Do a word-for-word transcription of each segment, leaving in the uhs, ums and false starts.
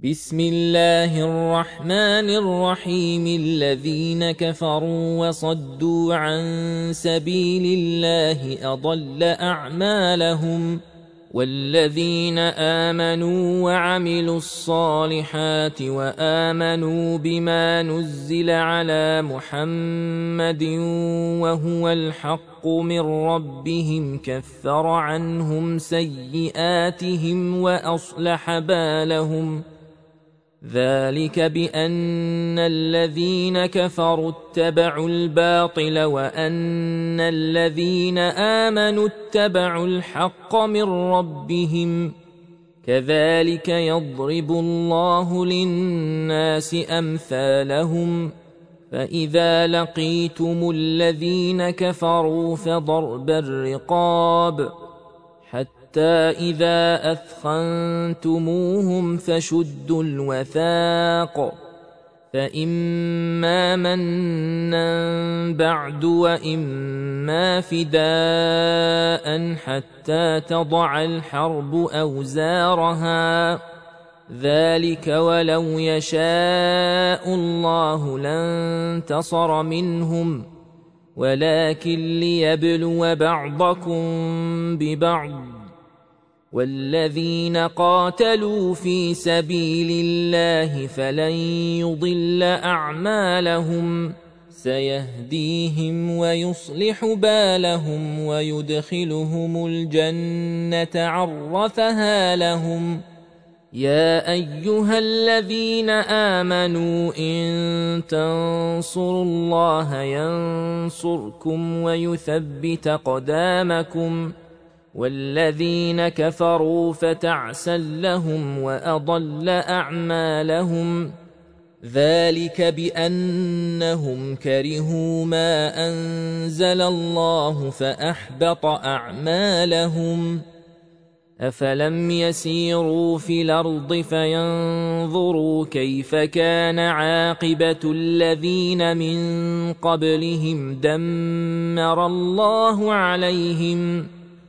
بسم الله الرحمن الرحيم. الذين كفروا وصدوا عن سبيل الله أضل أعمالهم، والذين آمنوا وعملوا الصالحات وآمنوا بما نزل على محمد وهو الحق من ربهم كفر عنهم سيئاتهم وأصلح بالهم. ذلك بأن الذين كفروا اتبعوا الباطل وأن الذين آمنوا اتبعوا الحق من ربهم. كذلك يضرب الله للناس أمثالهم. فإذا لقيتم الذين كفروا فضرب الرقاب حتى إذا أثخنتموهم فشدوا الوثاق، فإما منا بعد وإما فداء حتى تضع الحرب أوزارها. ذلك ولو يشاء الله لانتصر منهم، ولكن ليبلو بعضكم ببعض. والذين قاتلوا في سبيل الله فلن يضل أعمالهم، سيهديهم ويصلح بالهم ويدخلهم الجنة عرفها لهم. يا أيها الذين آمنوا إن تنصروا الله ينصركم ويثبت أقدامكم، والذين كفروا فتعسا لهم وأضل أعمالهم. ذلك بأنهم كرهوا ما أنزل الله فأحبط أعمالهم. أفلم يسيروا في الأرض فينظروا كيف كان عاقبة الذين من قبلهم دمر الله عليهم،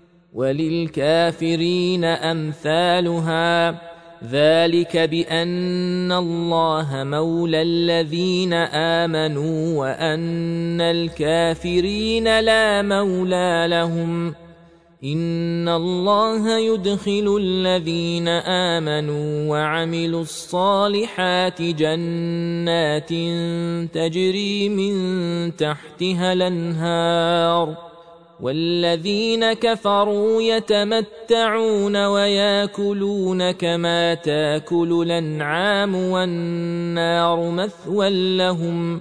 وللكافرين أمثالها. ذلك بأن الله مولى الذين آمنوا وأن الكافرين لا مولى لهم. إن الله يدخل الذين آمنوا وعملوا الصالحات جنات تجري من تحتها الأنهار، والذين كفروا يتمتعون وياكلون كما تاكل الأنعام والنار مثوى لهم.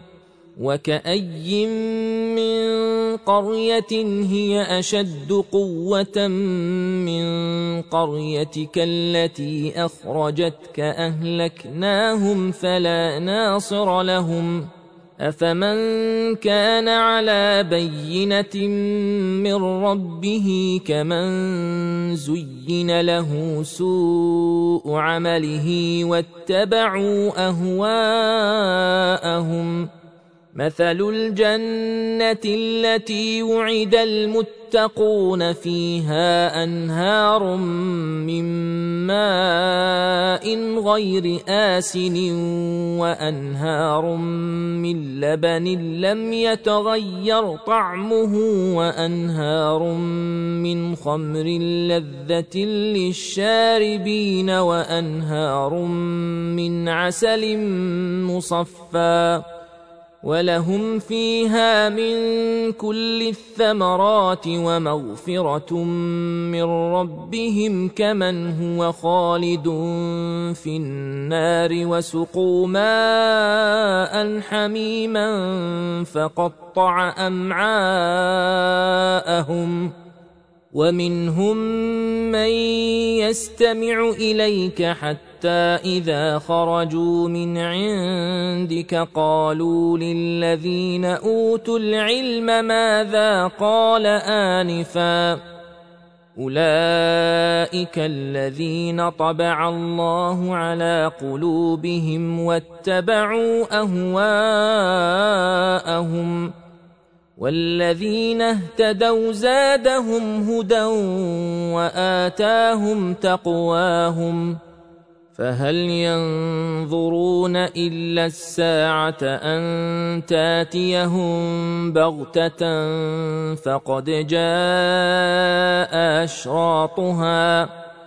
وكأي من قرية هي أشد قوة من قريتك التي أخرجتك أهلكناهم فلا ناصر لهم. أفمن كان على بينة من ربه كمن زين له سوء عمله واتبعوا أهواءهم. مثل الجنة التي وعد المتقون فيها أنهار من ماء غير آسن وأنهار من لبن لم يتغير طعمه وأنهار من خمر لذة للشاربين وأنهار من عسل مصفى، ولهم فيها من كل الثمرات ومغفرة من ربهم كمن هو خالد في النار وسقوا ماء حميما فقطع أمعاءهم. ومنهم من يستمع إليك حتى إذا خرجوا من عندك قالوا للذين أوتوا العلم ماذا قال آنفا. أولئك الذين طبع الله على قلوبهم واتبعوا أهواءهم. والذين اهتدوا زادهم هدى وآتاهم تقواهم فهل ينظرون إلا الساعة أن تاتيهم بغتة فقد جاء أشراطها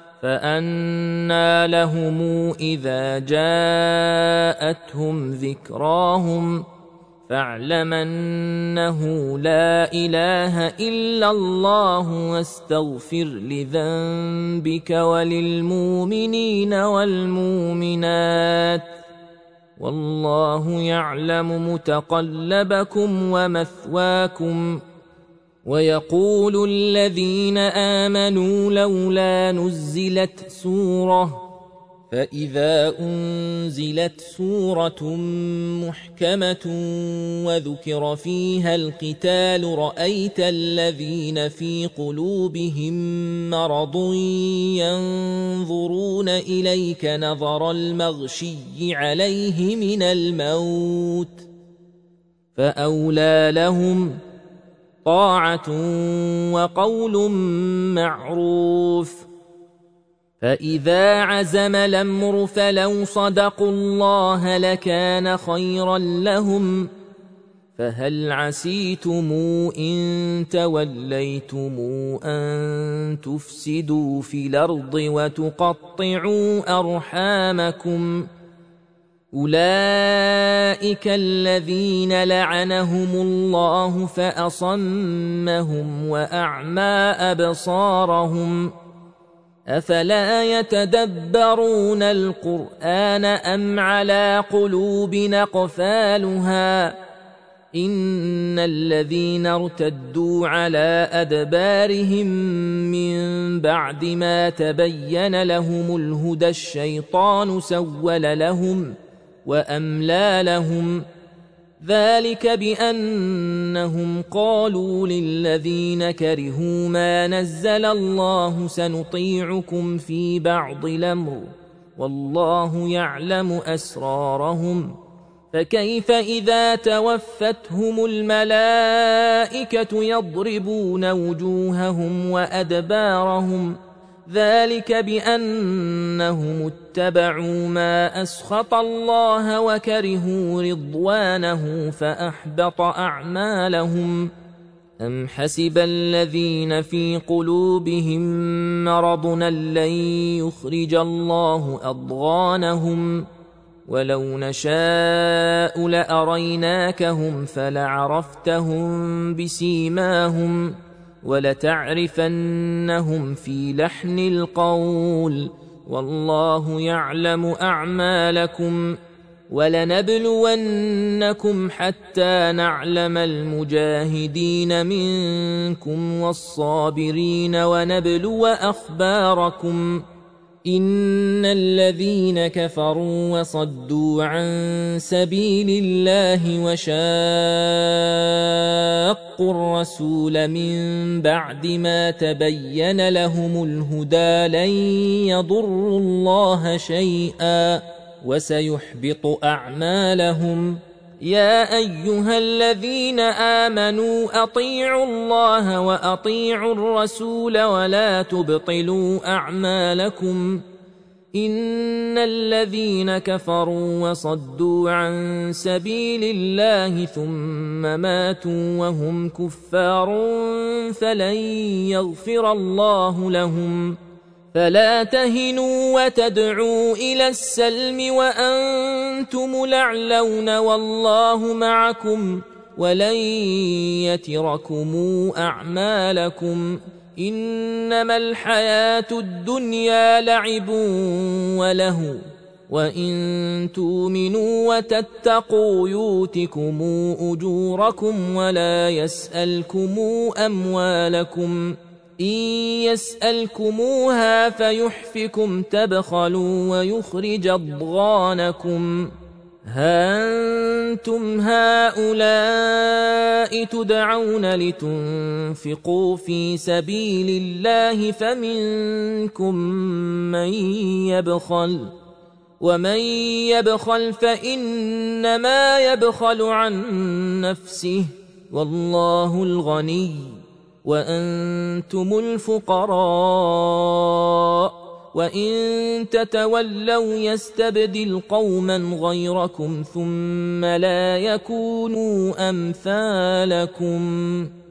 فأنى لهم إذا جاءتهم ذكراهم فاعلم أنه لا إله إلا الله واستغفر لذنبك وللمؤمنين والمؤمنات والله يعلم متقلبكم ومثواكم. ويقول الذين آمنوا لولا نزلت سورة فإذا أنزلت سورة محكمة وذكر فيها القتال رأيت الذين في قلوبهم مرض ينظرون إليك نظر المغشي عليه من الموت فأولى لهم طاعة وقول معروف. فإذا عزم الأمر فلو صدقوا الله لكان خيرا لهم فهل عسيتم إن توليتم أن تفسدوا في الأرض وتقطعوا أرحامكم أولئك الذين لعنهم الله فأصمهم وأعمى أبصارهم أفلا يتدبرون القرآن أم على قلوب أقفالها إن الذين ارتدوا على أدبارهم من بعد ما تبين لهم الهدى الشيطان سول لهم وأملى لهم ذلك بأنهم قالوا للذين كرهوا ما نزل الله سنطيعكم في بعض الأمر والله يعلم أسرارهم فكيف إذا توفتهم الملائكة يضربون وجوههم وأدبارهم ذلك بأنهم اتبعوا ما أسخط الله وكرهوا رضوانه فأحبط أعمالهم. أم حسب الذين في قلوبهم مرض لن يخرج الله أضغانهم ولو نشاء لأريناكهم فلعرفتهم بسيماهم ولتعرفنهم في لحن القول والله يعلم أعمالكم ولنبلونكم حتى نعلم المجاهدين منكم والصابرين ونبلو أخباركم إن الذين كفروا وصدوا عن سبيل الله وشاقوا الرسول من بعد ما تبين لهم الهدى لن يضروا الله شيئا وسيحبط أعمالهم. يا أيها الذين آمنوا أطيعوا الله وأطيعوا الرسول ولا تبطلوا أعمالكم إن الذين كفروا وصدوا عن سبيل الله ثم ماتوا وهم كفار فلن يغفر الله لهم فلا تهنوا وتدعوا إلى السلم وأنتم الأعلون والله معكم ولن يتركم أعمالكم إنما الحياة الدنيا لعب وله وإن تؤمنوا وتتقوا يؤتكم أجوركم ولا يسألكم أموالكم إن يسألكموها فيحفكم تبخلوا ويخرج أضغانكم ها أنتم هؤلاء تدعون لتنفقوا في سبيل الله فمنكم من يبخل ومن يبخل فإنما يبخل عن نفسه والله الغني وأنتم الفقراء وإن تتولوا يستبدل قوما غيركم ثم لا يكونوا أمثالكم